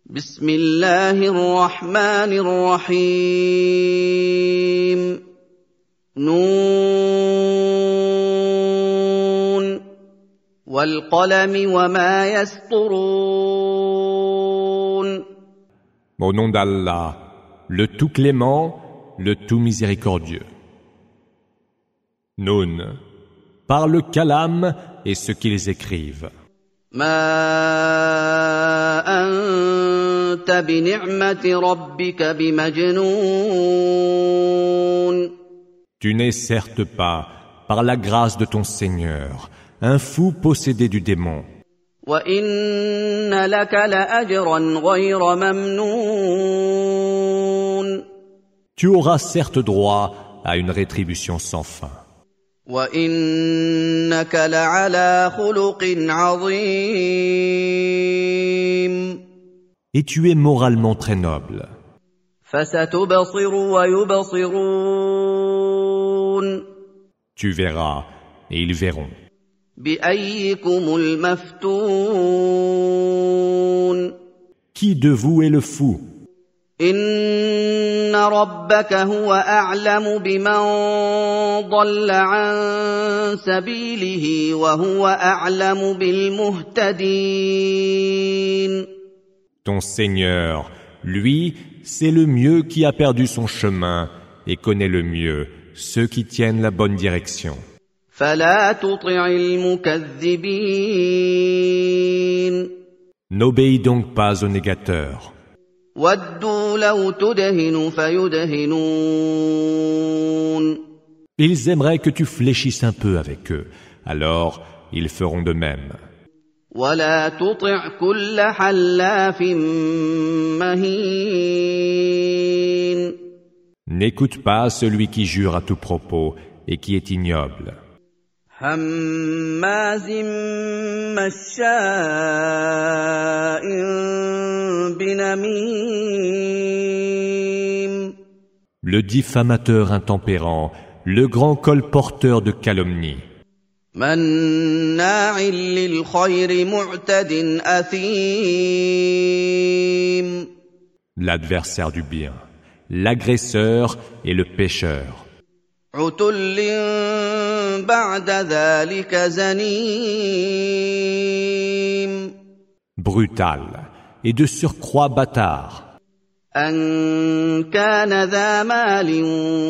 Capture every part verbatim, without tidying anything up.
بسم الله الرحمن الرحيم نون والقلم وما يسطرون. Au nom d'Allah, le tout clément, le tout miséricordieux. Noun, par le kalam et ce qu'ils écrivent. ما أنت بنعمة ربك بمجنون. Tu n'es certes pas, par la grâce de ton Seigneur, un fou possédé du démon. وإن لك لأجرا غير ممنون. Tu auras certes droit à une rétribution sans fin. وإنك لعلى خلق عظيم. Et tu es moralement très noble. فستبصر ويبصرون. Tu verras, et ils verront. بأيكم المفتون. Qui de vous est le fou? إن ربك هو أعلم بمن ضل عن سبيله وهو أعلم بالمهتدين. Ton Seigneur, lui, c'est le mieux qui a perdu son chemin et connaît le mieux ceux qui tiennent la bonne direction. فلا تطع المكذبين. N'obéis donc pas aux négateurs. ودوا لو تدهن فيدهنون. Ils aimeraient que tu fléchisses un peu avec eux, alors ils feront de même. ولا تطع كل حلاف مهين. N'écoute pas celui qui jure à tout propos et qui est ignoble. هماز مشاء بنميم. Le diffamateur intempérant, le grand colporteur de calomnie. مناع للخير معتد أثيم. L'adversaire du bien, l'agresseur et le pécheur. عتل بعد ذلك زنيم. Brutal et de surcroît bâtard. أن كان ذا مال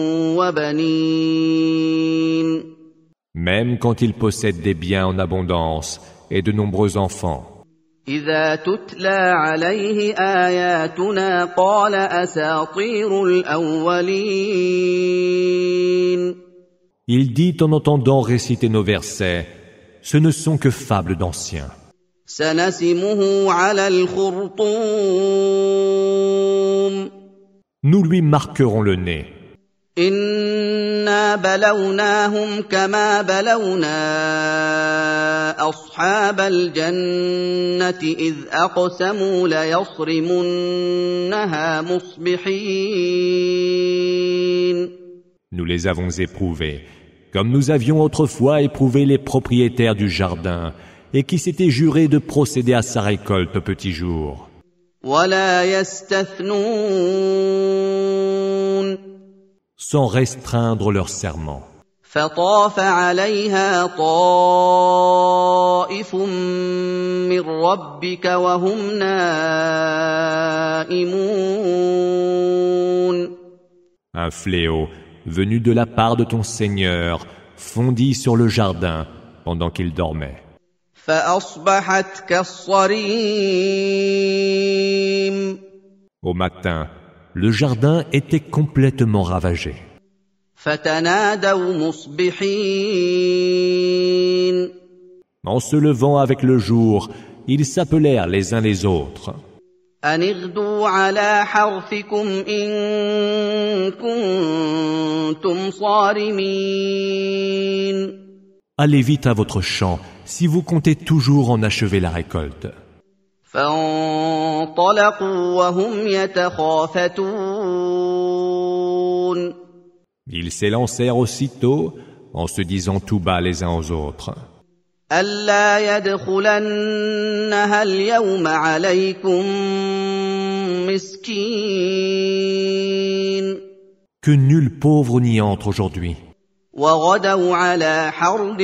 وبنين. Même quand il possède des biens en abondance et de nombreux enfants. إذا تتلى عليه آياتنا قال أساطير الأولين. Il dit en entendant réciter nos versets, ce ne sont que fables d'anciens. سنسمه على الخرطوم. Nous lui marquerons le nez. إنا بلوناهم كما بلونا أصحاب الجنة إذ أقسموا ليصرمنها مصبحين. Nous les avons éprouvés, comme nous avions autrefois éprouvé les propriétaires du jardin, et qui s'étaient jurés de procéder à sa récolte au petit jour. ولا يستثنون. Sans restreindre leur serment. فطاف عليها طائف من ربك وهم نائمون. Un fléau, venu de la part de ton Seigneur, fondit sur le jardin pendant qu'il dormait. فأصبحت كالصريم. Au matin, le jardin était complètement ravagé. فتنادوا مصبحين. En se levant avec le jour, ils s'appelèrent les uns les autres. أن اغدوا على حرثكم إن كنتم صارمين. Allez vite à votre champ, si vous comptez toujours en achever la récolte. فانطلقوا وهم يتخافتون. Ils s'élancèrent aussitôt en se disant tout bas les uns aux autres. ألا يدخلنها اليوم عليكم مسكين Que nul pauvre n'y entre aujourd'hui. وغدوا على حرد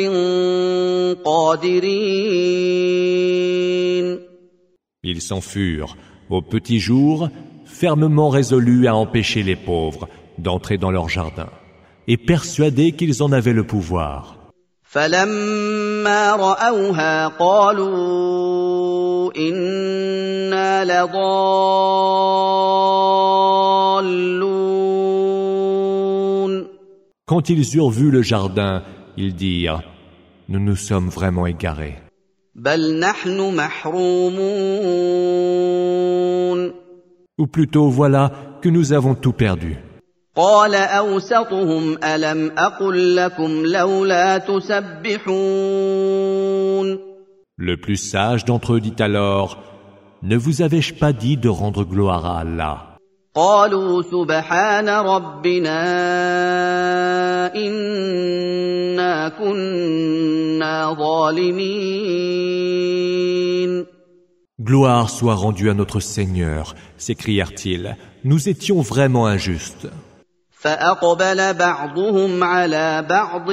قادرين Ils s'en furent, au petit jour, fermement résolus à empêcher les pauvres d'entrer dans leur jardin, et persuadés qu'ils en avaient le pouvoir. فلما رأوها قالوا إنا لضالون Quand ils eurent vu le jardin, ils dirent « Nous nous sommes vraiment égarés. بل نحن محرومون » Ou plutôt, voilà que nous avons tout perdu. قال أوسطهم ألم أقل لكم لولا تسبحون Le plus sage d'entre eux dit alors « Ne vous avais-je pas dit de rendre gloire à Allah ?» قالوا سبحان ربنا إنا كنا ظالمين Gloire soit rendue à notre Seigneur, s'écrièrent-ils, nous étions vraiment injustes. فأقبل بعضهم على بعض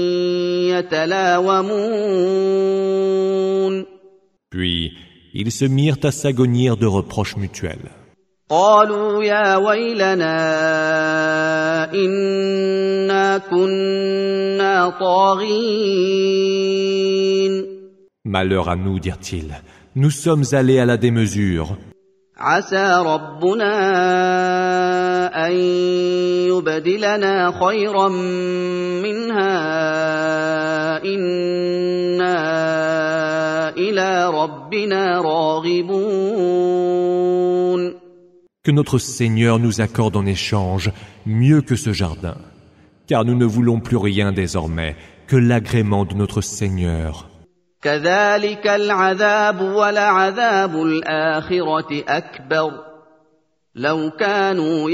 يتلاومون Puis, ils se mirent à s'agonir de reproches mutuels. قالوا يا ويلنا إنا كنا طاغين Malheur à nous, dirent-ils, nous sommes allés à la démesure. عسى ربنا أن يبدلنا خيرا منها إنا إلى ربنا راغبون Que notre Seigneur nous accorde en échange mieux que ce jardin, car nous ne voulons plus rien désormais que l'agrément de notre Seigneur. كذلك العذاب ولعذاب الآخرة أكبر لو كانوا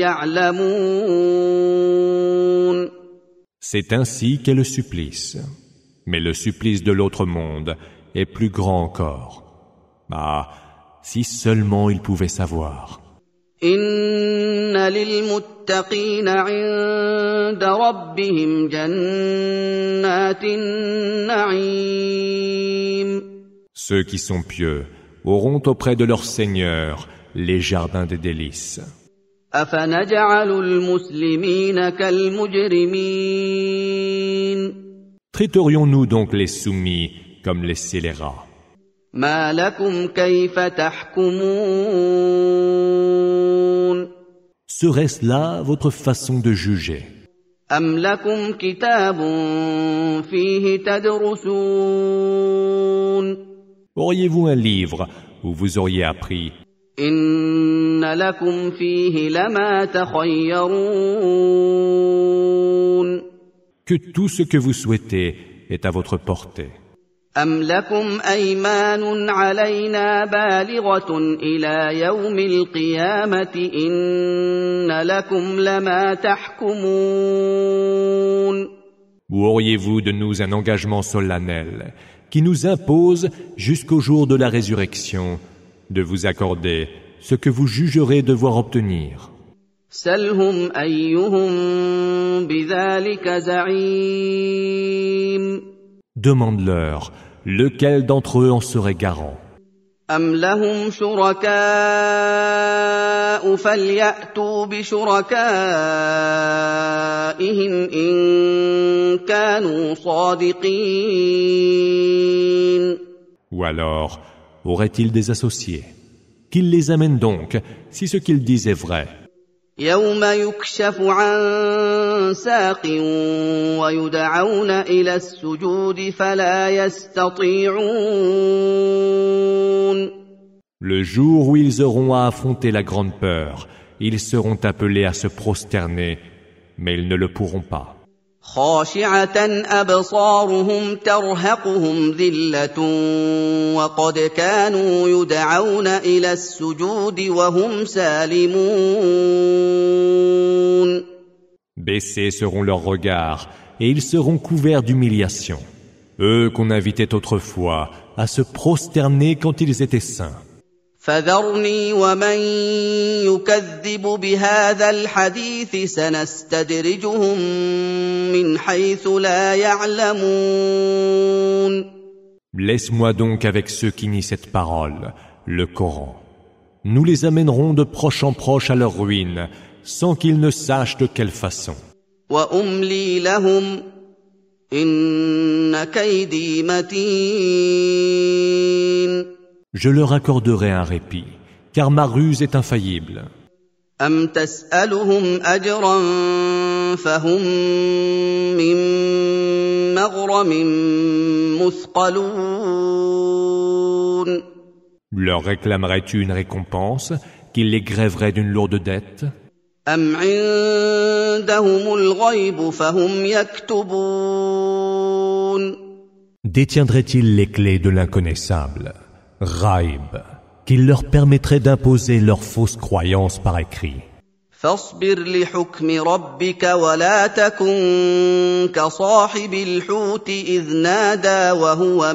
يعلمون C'est ainsi qu'est le supplice. Mais le supplice de l'autre monde est plus grand encore. Ah, si seulement ils pouvaient savoir. إن للمتقين عند ربهم جنات النعيم Ceux qui sont pieux auront auprès de leur Seigneur les jardins des délices. أفنجعل المسلمين كالمجرمين Traiterions-nous donc les soumis comme les scélérats? ما لكم كيف تحكمون Serait-ce là votre façon de juger? أم لكم كتاب فيه تدرسون Auriez-vous un livre où vous auriez appris? إن لكم فيه لما تخيرون Que tout ce que vous souhaitez est à votre portée. أم لكم أيمان علينا بالغة إلى يوم القيامة إن لكم لما تحكمون Ou auriez-vous de nous un engagement solennel qui nous impose jusqu'au jour de la résurrection de vous accorder ce que vous jugerez devoir obtenir? سلهم أيهم بذلك زعيم Demande-leur, lequel d'entre eux en serait garant? أم لهم شركاء فليأتوا بشركائهم إن كانوا صادقين Ou alors, auraient-ils des associés? Qu'ils les amènent donc, si ce qu'ils disent est vrai. يوم يكشف عن ساق ويدعون إلى السجود فلا يستطيعون Le jour où ils auront à affronter la grande peur, ils seront appelés à se prosterner, mais ils ne le pourront pas. خاشعة أبصارهم ترهقهم ذلة وقد كانوا يدعون إلى السجود وهم سالمون Baissés seront leurs regards, et ils seront couverts d'humiliation. eux qu'on invitait autrefois à se prosterner quand ils étaient saints. فذرني ومن يكذب بهذا الحديث سنستدرجهم من حيث لا يعلمون. Laisse-moi donc avec ceux qui nient cette parole, le Coran. Nous les amènerons de proche en proche à leur ruine, sans qu'ils ne sachent de quelle façon. وأملي لهم إن كيدي متين. Je leur accorderai un répit, car ma ruse est infaillible. أم تسألهم أجرا فهم من مغرم مثقلون. Leur réclamerais-tu une récompense, qu'ils les grèveraient d'une lourde dette? أم عندهم الغيب فهم يكتبون. Détiendraient-ils les clés de l'inconnaissable, Ghaib, qui leur permettrait d'imposer leurs fausses croyances par écrit? فاصبر لحكم ربك ولا تكن كصاحب الحوت إذ نادى وهو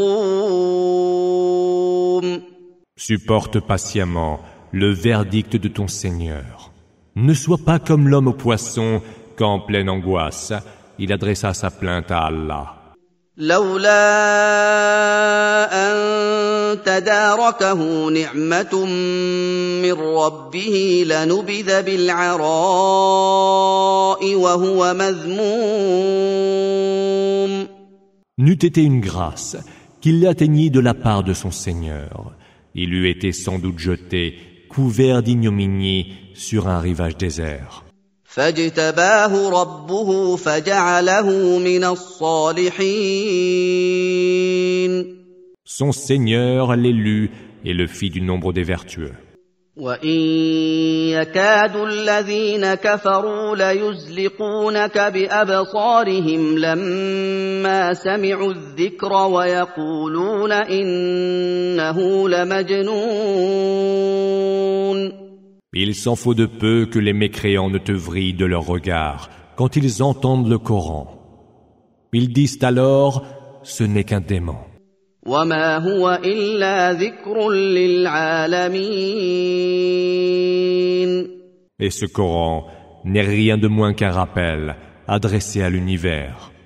مكظوم. Supporte patiemment le verdict de ton Seigneur. Ne sois pas comme l'homme au poisson qu'en pleine angoisse, il adressa sa plainte à Allah. لولا أن تداركه نعمة من ربه لنبذ بالعراء وهو مذموم. N'eût été une grâce qu'il l'atteignît de la part de son Seigneur. Il eût été sans doute jeté, couvert d'ignominie, sur un rivage désert. فاجتباه ربه فجعله من الصالحين. Son Seigneur l'élut et le fit du nombre des vertueux. وإن يكاد الذين كفروا ليزلقونك بأبصارهم لما سمعوا الذكر ويقولون إنه لمجنون. Il s'en faut de peu que les mécréants ne te vrillent de leur regard quand ils entendent le Coran. Ils disent alors, ce n'est qu'un dément. وما هو إلا ذكر للعالمين. Et ce Coran n'est rien de moins qu'un rappel adressé à l'univers.